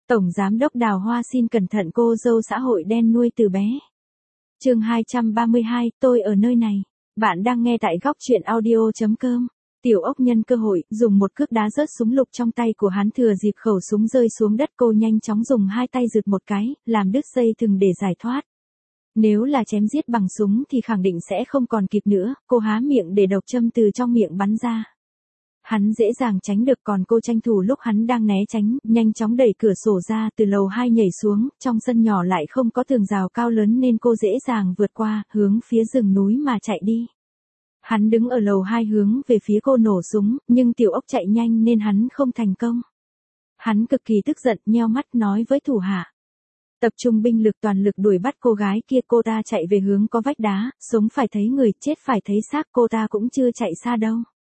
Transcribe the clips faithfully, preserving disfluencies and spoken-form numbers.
Tổng Giám đốc Đào Hoa xin cẩn thận cô dâu xã hội đen nuôi từ bé. Chương hai trăm ba mươi hai, tôi ở nơi này. Bạn đang nghe tại góc truyện audio chấm com. Tiểu Ốc nhân cơ hội, dùng một cước đá rớt súng lục trong tay của hắn, thừa dịp khẩu súng rơi xuống đất, cô nhanh chóng dùng hai tay giựt một cái, làm đứt dây thừng để giải thoát. Nếu là chém giết bằng súng thì khẳng định sẽ không còn kịp nữa, cô há miệng để độc châm từ trong miệng bắn ra. Hắn dễ dàng tránh được, còn cô tranh thủ lúc hắn đang né tránh, nhanh chóng đẩy cửa sổ ra, từ lầu hai nhảy xuống, trong sân nhỏ lại không có tường rào cao lớn nên cô dễ dàng vượt qua, hướng phía rừng núi mà chạy đi. Hắn đứng ở lầu hai hướng về phía cô nổ súng, nhưng Tiểu Ốc chạy nhanh nên hắn không thành công. Hắn cực kỳ tức giận, nheo mắt nói với thủ hạ. Tập trung binh lực toàn lực đuổi bắt cô gái kia, cô ta chạy về hướng có vách đá, sống phải thấy người, chết phải thấy xác, cô ta cũng chưa chạy xa đâu.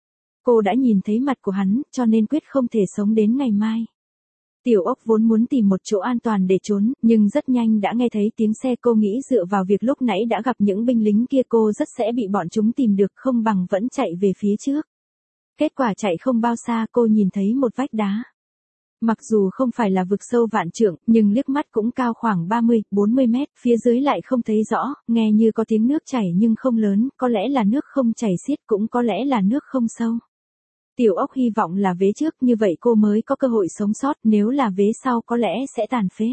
Cô đã nhìn thấy mặt của hắn, cho nên quyết không thể sống đến ngày mai. Tiểu Ốc vốn muốn tìm một chỗ an toàn để trốn, nhưng rất nhanh đã nghe thấy tiếng xe, cô nghĩ dựa vào việc lúc nãy đã gặp những binh lính kia cô rất sẽ bị bọn chúng tìm được, không bằng vẫn chạy về phía trước. Kết quả chạy không bao xa cô nhìn thấy một vách đá. Mặc dù không phải là vực sâu vạn trượng, nhưng liếc mắt cũng cao khoảng ba mươi, bốn mươi mét, phía dưới lại không thấy rõ, nghe như có tiếng nước chảy nhưng không lớn, có lẽ là nước không chảy xiết, cũng có lẽ là nước không sâu. Tiểu Ốc hy vọng là vế trước, như vậy cô mới có cơ hội sống sót, nếu là vế sau có lẽ sẽ tàn phế.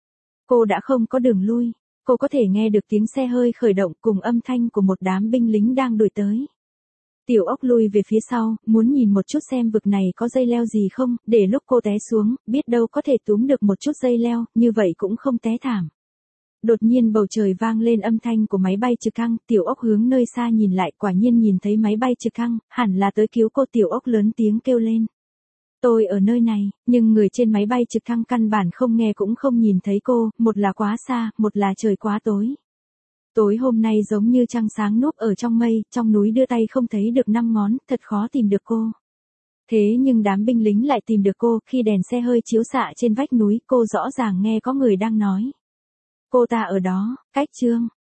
Cô đã không có đường lui, cô có thể nghe được tiếng xe hơi khởi động cùng âm thanh của một đám binh lính đang đuổi tới. Tiểu Ốc lui về phía sau, muốn nhìn một chút xem vực này có dây leo gì không, để lúc cô té xuống, biết đâu có thể túm được một chút dây leo, như vậy cũng không té thảm. Đột nhiên bầu trời vang lên âm thanh của máy bay trực thăng, Tiểu Ốc hướng nơi xa nhìn lại, quả nhiên nhìn thấy máy bay trực thăng, hẳn là tới cứu cô. Tiểu Ốc lớn tiếng kêu lên. Tôi ở nơi này, nhưng người trên máy bay trực thăng căn bản không nghe cũng không nhìn thấy cô, một là quá xa, một là trời quá tối. Tối hôm nay giống như trăng sáng núp ở trong mây, trong núi đưa tay không thấy được năm ngón, thật khó tìm được cô. Thế nhưng đám binh lính lại tìm được cô, khi đèn xe hơi chiếu xạ trên vách núi, cô rõ ràng nghe có người đang nói. Cô ta ở đó, cách Trương,